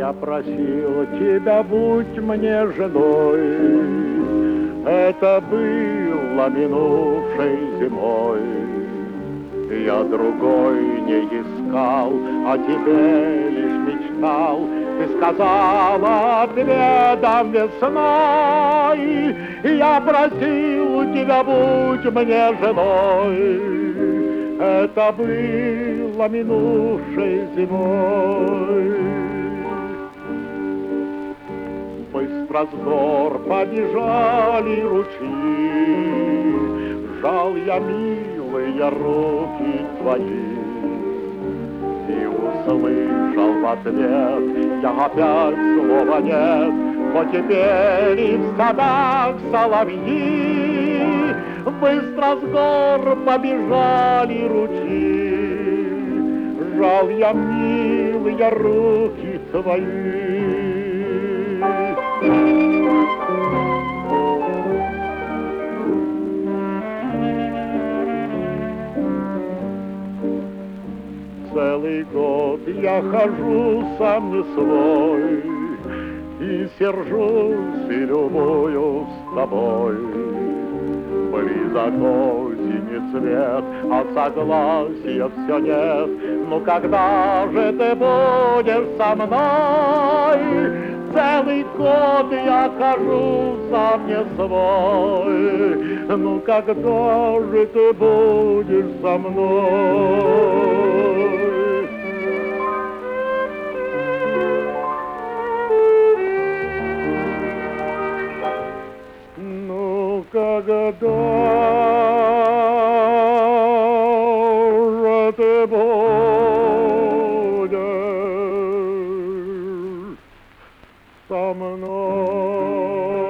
Я просил тебя, будь мне женой, это было минувшей зимой. Я другой не искал, о тебе лишь мечтал. Ты сказала, отведом весной. Я просил тебя, будь мне женой, это было минувшей зимой. Быстро с гор побежали ручьи, жал я, милые, руки твои. И услышал в ответ я опять слова нет, но теперь и в садах соловьи. Быстро с гор побежали ручьи, жал я, милые, руки твои. Целый год я хожу сам не свой, и сержусь, и любуюсь с тобой. Близок осени цвет, а согласия все нет. Ну когда же ты будешь со мной? Целый год я хожу сам не свой. Ну когда же ты будешь со мной? Ну когда же ты будешь со мной?